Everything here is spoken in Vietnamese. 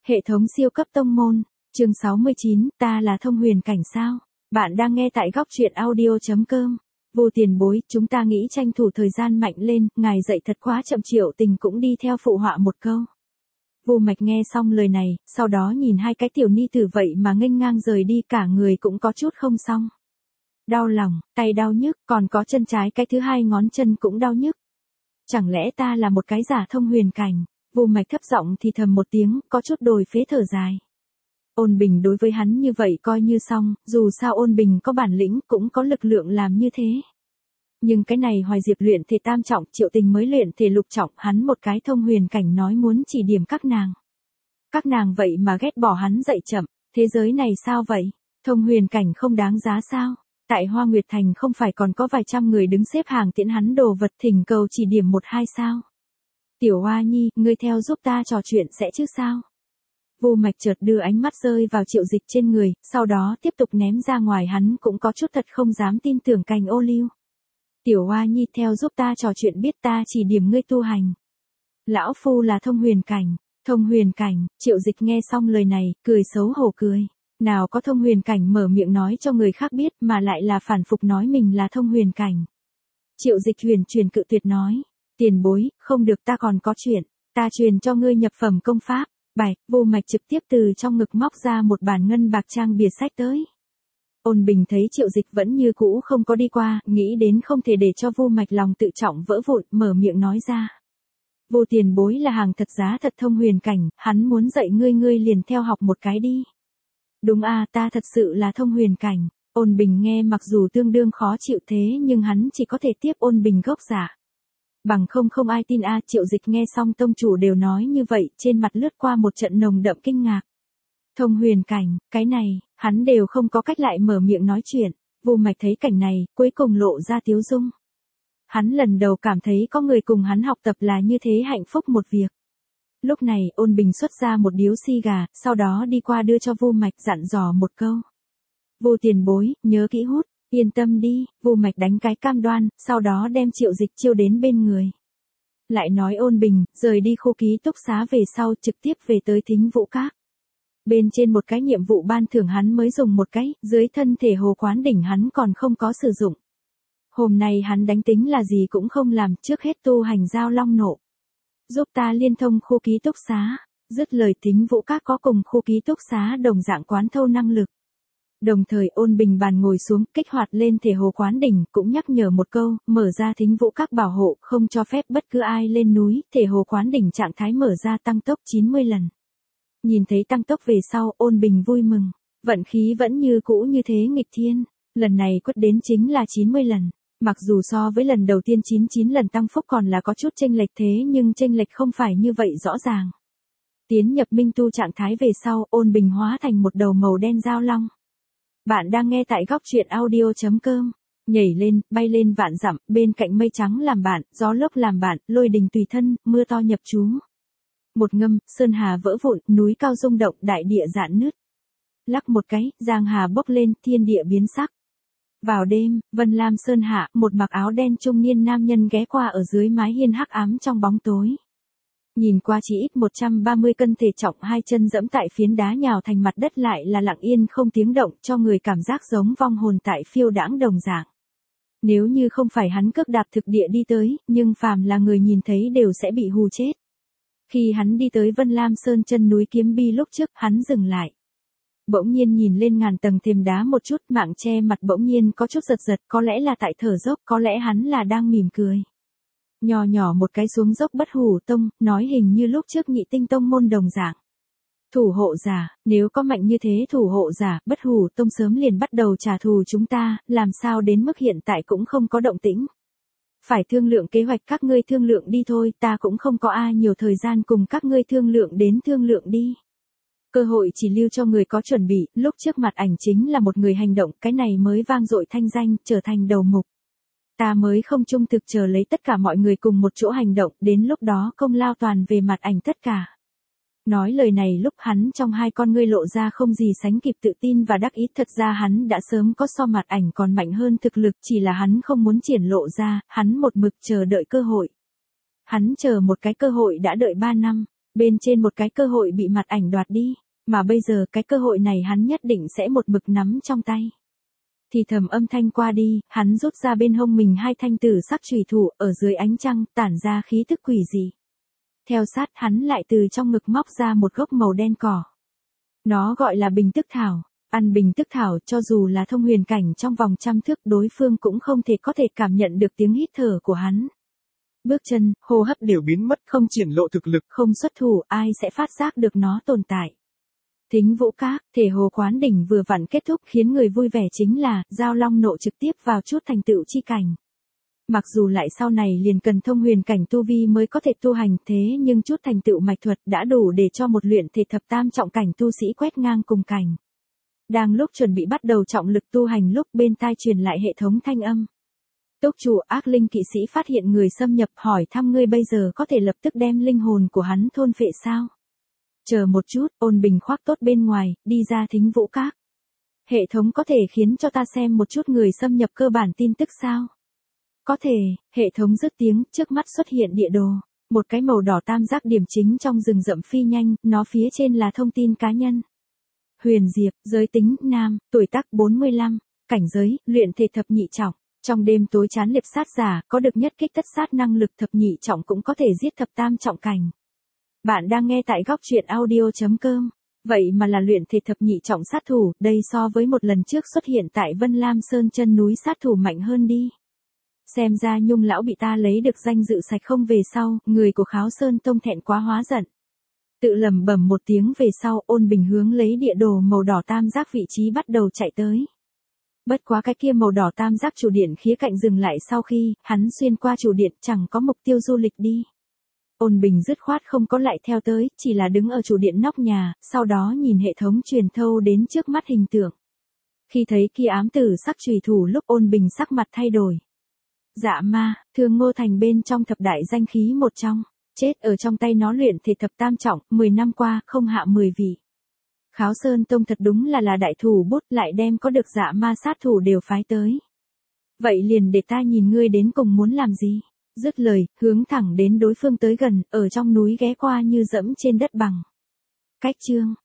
Hệ thống siêu cấp tông môn, chương 69, ta là Thông Huyền Cảnh sao? Bạn đang nghe tại góc truyện audio.com. Vô Tiền Bối, chúng ta nghĩ tranh thủ thời gian mạnh lên, ngài dạy thật quá chậm. Triệu Tình cũng đi theo phụ họa một câu. Vô Mạch nghe xong lời này, sau đó nhìn hai cái tiểu ni tử vậy mà nghênh ngang rời đi, cả người cũng có chút không xong. Đau lòng, tay đau nhức, còn có chân trái cái thứ hai ngón chân cũng đau nhức. Chẳng lẽ ta là một cái giả Thông Huyền Cảnh? Vô Mạch thấp giọng thì thầm một tiếng, có chút đồi phế thở dài. Ôn Bình đối với hắn như vậy coi như xong, dù sao Ôn Bình có bản lĩnh, cũng có lực lượng làm như thế. Nhưng cái này Hoài Diệp luyện thể tam trọng, Triệu Tình mới luyện thể lục trọng, hắn một cái Thông Huyền Cảnh nói muốn chỉ điểm các nàng. Các nàng vậy mà ghét bỏ hắn dạy chậm, thế giới này sao vậy? Thông Huyền Cảnh không đáng giá sao? Tại Hoa Nguyệt Thành không phải còn có vài trăm người đứng xếp hàng tiễn hắn đồ vật thỉnh cầu chỉ điểm một hai sao? Tiểu Hoa Nhi, ngươi theo giúp ta trò chuyện sẽ chứ sao? Vô Mạch chợt đưa ánh mắt rơi vào Triệu Dịch trên người, sau đó tiếp tục ném ra ngoài, hắn cũng có chút thật không dám tin tưởng Cành Ô Liu. Tiểu Hoa Nhi theo giúp ta trò chuyện, biết ta chỉ điểm ngươi tu hành. Lão phu là Thông Huyền Cảnh. Thông Huyền Cảnh, Triệu Dịch nghe xong lời này, cười xấu hổ cười. Nào có Thông Huyền Cảnh mở miệng nói cho người khác biết mà lại là phản phục nói mình là Thông Huyền Cảnh. Triệu Dịch huyền truyền cự tuyệt nói. Tiền bối, không được, ta còn có chuyện, ta truyền cho ngươi nhập phẩm công pháp. Bạch, Vô Mạch trực tiếp từ trong ngực móc ra một bản ngân bạc trang bìa sách tới. Ôn Bình thấy Triệu Dịch vẫn như cũ không có đi qua, nghĩ đến không thể để cho Vô Mạch lòng tự trọng vỡ vụn, mở miệng nói ra. Vô tiền bối là hàng thật giá thật Thông Huyền Cảnh, hắn muốn dạy ngươi, ngươi liền theo học một cái đi. Đúng à, ta thật sự là Thông Huyền Cảnh. Ôn Bình nghe mặc dù tương đương khó chịu thế nhưng hắn chỉ có thể tiếp Ôn Bình gốc giả. Bằng không ai tin a. Triệu Dịch nghe xong tông chủ đều nói như vậy, trên mặt lướt qua một trận nồng đậm kinh ngạc. Thông Huyền Cảnh, cái này, hắn đều không có cách lại mở miệng nói chuyện. Vô Mạch thấy cảnh này, cuối cùng lộ ra tiếu dung. Hắn lần đầu cảm thấy có người cùng hắn học tập là như thế hạnh phúc một việc. Lúc này Ôn Bình xuất ra một điếu xi gà, sau đó đi qua đưa cho Vô Mạch, dặn dò một câu. Vô tiền bối, nhớ kỹ hút. Yên tâm đi, Vô Mạch đánh cái cam đoan, sau đó đem Triệu Dịch chiêu đến bên người. Lại nói Ôn Bình, rời đi khu ký túc xá về sau trực tiếp về tới Thính Vũ Các. Bên trên một cái nhiệm vụ ban thưởng hắn mới dùng một cái, dưới thân thể Hồ Quán Đỉnh hắn còn không có sử dụng. Hôm nay hắn đánh tính là gì cũng không làm, trước hết tu hành Giao Long Nộ. Giúp ta liên thông khu ký túc xá, dứt lời Thính Vũ Các có cùng khu ký túc xá đồng dạng quán thâu năng lực. Đồng thời Ôn Bình bàn ngồi xuống, kích hoạt lên thể Hồ Quán Đỉnh, cũng nhắc nhở một câu, mở ra Thính Vũ Các bảo hộ, không cho phép bất cứ ai lên núi, thể Hồ Quán Đỉnh trạng thái mở ra tăng tốc 90 lần. Nhìn thấy tăng tốc về sau, Ôn Bình vui mừng, vận khí vẫn như cũ như thế nghịch thiên, lần này quất đến chính là 90 lần. Mặc dù so với lần đầu tiên 99 lần tăng phúc còn là có chút chênh lệch thế nhưng chênh lệch không phải như vậy rõ ràng. Tiến nhập minh tu trạng thái về sau, Ôn Bình hóa thành một đầu màu đen giao long. Bạn đang nghe tại góc truyện audio.com. Nhảy lên, bay lên vạn dặm, bên cạnh mây trắng làm bạn, gió lốc làm bạn, lôi đình tùy thân, mưa to nhập trú. Một ngâm, sơn hà vỡ vụn, núi cao rung động, đại địa rạn nứt. Lắc một cái, giang hà bốc lên, thiên địa biến sắc. Vào đêm, Vân Lam Sơn hạ, một mặc áo đen trung niên nam nhân ghé qua ở dưới mái hiên hắc ám trong bóng tối. Nhìn qua chỉ ít 130 cân thể trọng, hai chân dẫm tại phiến đá nhào thành mặt đất lại là lặng yên không tiếng động, cho người cảm giác giống vong hồn tại phiêu đãng đồng dạng. Nếu như không phải hắn cước đạp thực địa đi tới, nhưng phàm là người nhìn thấy đều sẽ bị hù chết. Khi hắn đi tới Vân Lam Sơn chân núi Kiếm Bi lúc trước, hắn dừng lại. Bỗng nhiên nhìn lên ngàn tầng thềm đá một chút, mạng che mặt bỗng nhiên có chút giật giật, có lẽ là tại thở dốc, có lẽ hắn là đang mỉm cười. Nhỏ nhỏ một cái xuống dốc Bất Hủ Tông, nói hình như lúc trước Nhị Tinh Tông môn đồng dạng. Thủ hộ giả, nếu có mạnh như thế thủ hộ giả, Bất Hủ Tông sớm liền bắt đầu trả thù chúng ta, làm sao đến mức hiện tại cũng không có động tĩnh. Phải thương lượng kế hoạch, các ngươi thương lượng đi thôi, ta cũng không có ai nhiều thời gian cùng các ngươi thương lượng, đến thương lượng đi. Cơ hội chỉ lưu cho người có chuẩn bị, lúc trước mặt ảnh chính là một người hành động, cái này mới vang dội thanh danh, trở thành đầu mục. Ta mới không trung thực chờ lấy tất cả mọi người cùng một chỗ hành động, đến lúc đó công lao toàn về mặt ảnh tất cả. Nói lời này lúc hắn trong hai con ngươi lộ ra không gì sánh kịp tự tin và đắc ý, thật ra hắn đã sớm có so mặt ảnh còn mạnh hơn thực lực, chỉ là hắn không muốn triển lộ ra, hắn một mực chờ đợi cơ hội. Hắn chờ một cái cơ hội đã đợi 3 năm. Bên trên một cái cơ hội bị mặt ảnh đoạt đi, mà bây giờ cái cơ hội này hắn nhất định sẽ một mực nắm trong tay. Thì thầm âm thanh qua đi, hắn rút ra bên hông mình 2 thanh tử sắc chùy thủ, ở dưới ánh trăng, tản ra khí tức quỷ dị. Theo sát hắn lại từ trong ngực móc ra một gốc màu đen cỏ. Nó gọi là bình tức thảo. Ăn bình tức thảo cho dù là thông huyền cảnh trong vòng 100 thước đối phương cũng không có thể cảm nhận được tiếng hít thở của hắn. Bước chân, hô hấp đều biến mất, không triển lộ thực lực, không xuất thủ, ai sẽ phát giác được nó tồn tại. Thính Vũ Các, thể hồ quán đỉnh vừa vặn kết thúc, khiến người vui vẻ chính là, Giao Long nộ trực tiếp vào chút thành tựu chi cảnh. Mặc dù lại sau này liền cần thông huyền cảnh tu vi mới có thể tu hành, thế nhưng chút thành tựu mạch thuật đã đủ để cho một luyện thể thập tam trọng cảnh tu sĩ quét ngang cùng cảnh. Đang lúc chuẩn bị bắt đầu trọng lực tu hành lúc bên tai truyền lại hệ thống thanh âm. Túc chủ ác linh kỵ sĩ phát hiện người xâm nhập, hỏi thăm ngươi bây giờ có thể lập tức đem linh hồn của hắn thôn phệ sao? Chờ một chút, Ôn Bình khoác tốt bên ngoài, đi ra Thính Vũ Các. Hệ thống có thể khiến cho ta xem một chút người xâm nhập cơ bản tin tức sao? Có thể, hệ thống dứt tiếng, trước mắt xuất hiện địa đồ. Một cái màu đỏ tam giác điểm chính trong rừng rậm phi nhanh, nó phía trên là thông tin cá nhân. Huyền Diệp, giới tính, nam, tuổi tác 45, cảnh giới, luyện thể thập nhị trọng. Trong đêm tối chán liệp sát giả, có được nhất kích tất sát năng lực thập nhị trọng cũng có thể giết thập tam trọng cảnh. Bạn đang nghe tại góc truyện audio.com. Vậy mà là luyện thể thập nhị trọng sát thủ, đây so với một lần trước xuất hiện tại Vân Lam Sơn chân núi sát thủ mạnh hơn đi. Xem ra Nhung lão bị ta lấy được danh dự sạch không về sau, người của Kháo Sơn Tông thẹn quá hóa giận. Tự lẩm bẩm một tiếng về sau, Ôn Bình hướng lấy địa đồ màu đỏ tam giác vị trí bắt đầu chạy tới. Bất quá cái kia màu đỏ tam giác chủ điện khía cạnh dừng lại sau khi hắn xuyên qua chủ điện, chẳng có mục tiêu du lịch đi. Ôn Bình dứt khoát không có lại theo tới, chỉ là đứng ở chủ điện nóc nhà, sau đó nhìn hệ thống truyền thâu đến trước mắt hình tượng. Khi thấy kia ám tử sắc chùy thủ lúc Ôn Bình sắc mặt thay đổi. Dạ ma, Thương Ngô Thành bên trong thập đại danh khí một trong, chết ở trong tay nó luyện thể thập tam trọng, 10 năm qua không hạ 10 vị. Kháo Sơn Tông thật đúng là đại thủ bút, lại đem có được dạ ma sát thủ đều phái tới. Vậy liền để ta nhìn ngươi đến cùng muốn làm gì. Dứt lời, hướng thẳng đến đối phương tới gần, ở trong núi ghé qua như dẫm trên đất bằng. Cách chương,